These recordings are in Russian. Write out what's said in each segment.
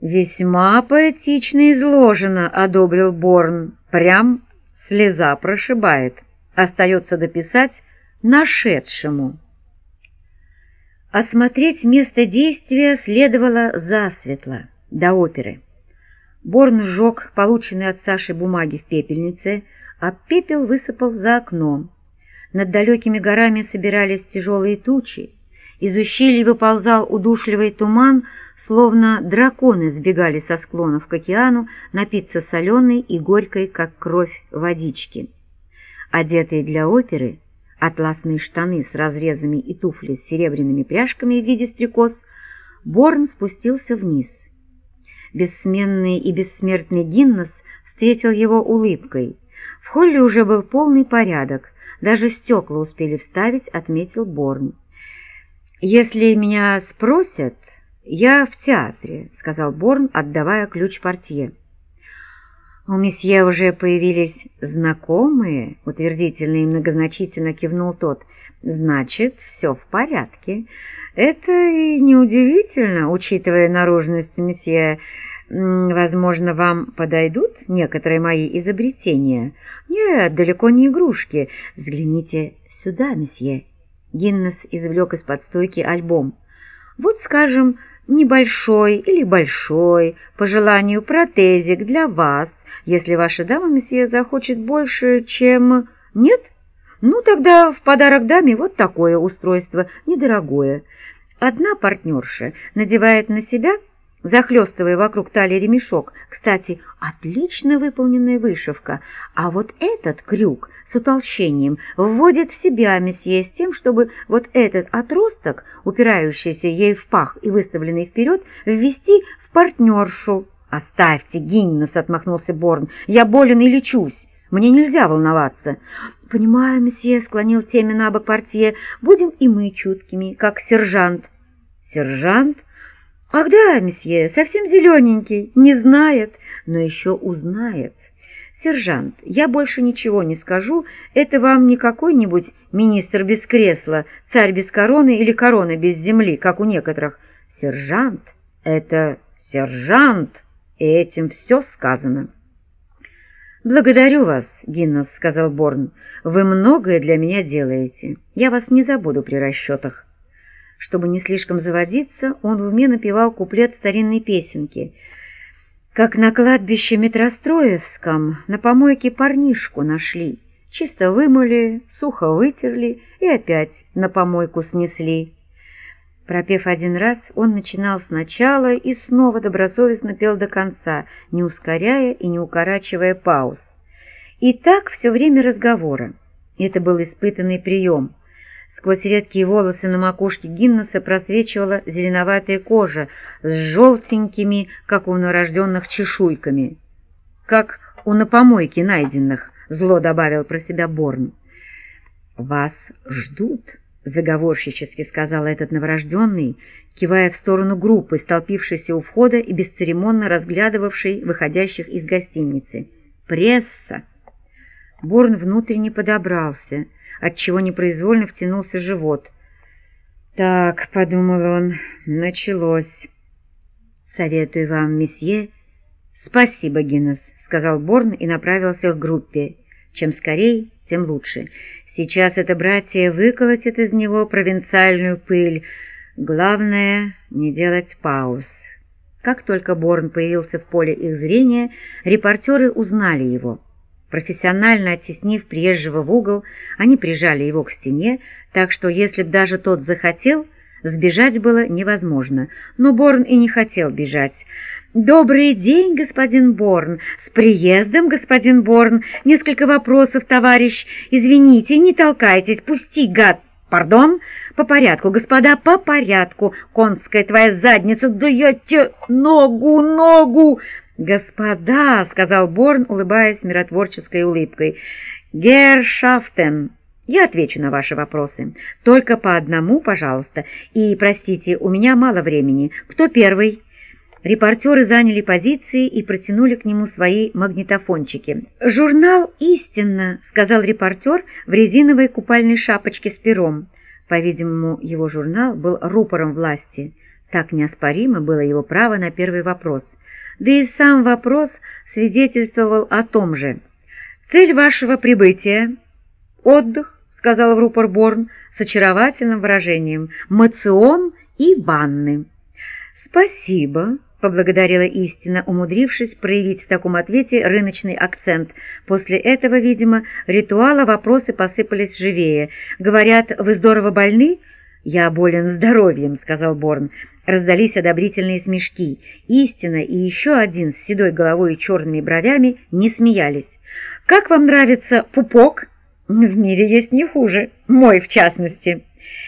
«Весьма поэтично изложено», — одобрил Борн. «Прям слеза прошибает. Остается дописать нашедшему». Осмотреть место действия следовало засветло, до оперы. Борн сжег полученные от Саши бумаги в пепельнице, а пепел высыпал за окном. Над далекими горами собирались тяжелые тучи, из ущелья выползал удушливый туман, словно драконы сбегали со склонов к океану напиться соленой и горькой, как кровь, водички. Одетые для оперы, атласные штаны с разрезами и туфли с серебряными пряжками в виде стрекоз, Борн спустился вниз. Бессменный и бессмертный Гиннес встретил его улыбкой. В холле уже был полный порядок, даже стекла успели вставить, отметил Борн. «Если меня спросят, я в театре», — сказал Борн, отдавая ключ портье. «У месье уже появились знакомые?» — утвердительно и многозначительно кивнул тот. «Значит, все в порядке. Это и неудивительно, учитывая наружность месье. Возможно, вам подойдут некоторые мои изобретения? Нет, далеко не игрушки. Взгляните сюда, месье». Гиннес извлек из-под стойки альбом. «Вот, скажем, небольшой или большой, по желанию, протезик для вас, если ваша дама, месье, захочет больше, чем... Нет? Ну, тогда в подарок даме вот такое устройство, недорогое. Одна партнерша надевает на себя, захлестывая вокруг талии ремешок. Кстати, отлично выполненная вышивка. А вот этот крюк с утолщением вводит в себя месье с тем, чтобы вот этот отросток, упирающийся ей в пах и выставленный вперед, ввести в партнершу. «Оставьте, Гиннес», — отмахнулся Борн, — «я болен и лечусь. Мне нельзя волноваться». «Понимаю, месье», — склонил теме на бок портье, — «будем и мы чуткими, как сержант». «Сержант? Ах да, месье, совсем зелененький, не знает, но еще узнает. Сержант, я больше ничего не скажу, это вам не какой-нибудь министр без кресла, царь без короны или корона без земли, как у некоторых. Сержант — это сержант, и этим все сказано». «Благодарю вас, Гиннес», — сказал Борн, — «вы многое для меня делаете, я вас не забуду при расчетах». Чтобы не слишком заводиться, он в уме напевал куплет старинной песенки. «Как на кладбище Метростроевском на помойке парнишку нашли, чисто вымыли, сухо вытерли и опять на помойку снесли». Пропев один раз, он начинал сначала и снова добросовестно пел до конца, не ускоряя и не укорачивая пауз. И так все время разговора. Это был испытанный прием. Сквозь редкие волосы на макушке Гиннеса просвечивала зеленоватая кожа с желтенькими, как у новорожденных, чешуйками. «Как у на помойке найденных», — зло добавил про себя Борн. «Вас ждут», — заговорщически сказал этот новорожденный, кивая в сторону группы, столпившейся у входа и бесцеремонно разглядывавшей выходящих из гостиницы. «Пресса!» Борн внутренне подобрался, отчего непроизвольно втянулся живот. «Так», — подумал он, — «началось». «Советую вам, месье». «Спасибо, Гиннес», — сказал Борн и направился к группе. «Чем скорей, тем лучше. Сейчас это братья выколотит из него провинциальную пыль. Главное — не делать пауз». Как только Борн появился в поле их зрения, репортеры узнали его. Профессионально оттеснив приезжего в угол, они прижали его к стене, так что, если б даже тот захотел, сбежать было невозможно. Но Борн и не хотел бежать. «Добрый день, господин Борн! С приездом, господин Борн! Несколько вопросов, товарищ! Извините, не толкайтесь, пусти, гад! Пардон? По порядку, господа, по порядку! Конская твоя задница, да я тебе ногу! «Господа», — сказал Борн, улыбаясь миротворческой улыбкой, — «Герршафтен, я отвечу на ваши вопросы. Только по одному, пожалуйста. И, простите, у меня мало времени. Кто первый?» Репортеры заняли позиции и протянули к нему свои магнитофончики. «Журнал «Истинно», — сказал репортер в резиновой купальной шапочке с пером. По-видимому, его журнал был рупором власти. Так неоспоримо было его право на первый вопрос — Да и сам вопрос свидетельствовал о том же. «Цель вашего прибытия — отдых», — сказал в рупор Борн с очаровательным выражением, «моцион и банны». «Спасибо», — поблагодарила истина, умудрившись проявить в таком ответе рыночный акцент. После этого, видимо, ритуала вопросы посыпались живее. «Говорят, вы здорово больны?» «Я болен здоровьем», — сказал Борн. Раздались одобрительные смешки. Истина и еще один с седой головой и черными бровями не смеялись. «Как вам нравится пупок?» «В мире есть не хуже, мой в частности».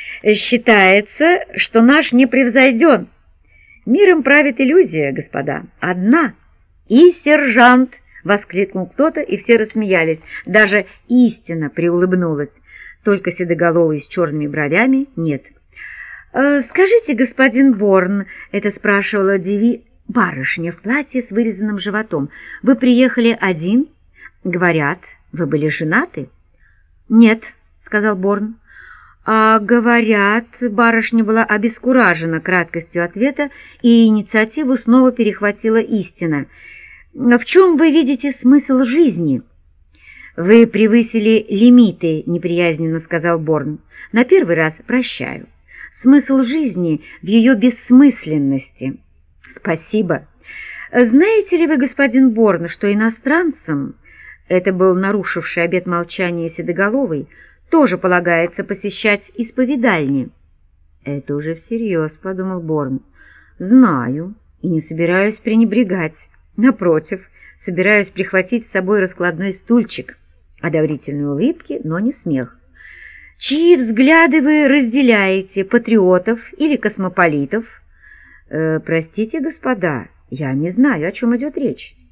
«Считается, что наш не превзойден». «Миром правит иллюзия, господа, одна». «И сержант!» — воскликнул кто-то, и все рассмеялись. Даже истина приулыбнулась. Только седоголовый с черными бровями нет. «Скажите, господин Борн, — это спрашивала барышня в платье с вырезанным животом, — вы приехали один? Говорят, вы были женаты?» «Нет, — сказал Борн. «А говорят, барышня была обескуражена краткостью ответа, и инициативу снова перехватила истина. В чем вы видите смысл жизни?» «Вы превысили лимиты, — неприязненно сказал Борн. На первый раз прощаю. Смысл жизни в ее бессмысленности». «Спасибо. Знаете ли вы, господин Борн, что иностранцам, — это был нарушивший обет молчания седоголовый, — тоже полагается посещать исповедальни?» «Это уже всерьез, — подумал Борн. Знаю и не собираюсь пренебрегать. Напротив, собираюсь прихватить с собой раскладной стульчик». Одобрительные улыбки, но не смех. «Чьи взгляды вы разделяете, патриотов или космополитов?» «Простите, господа, я не знаю, о чем идет речь».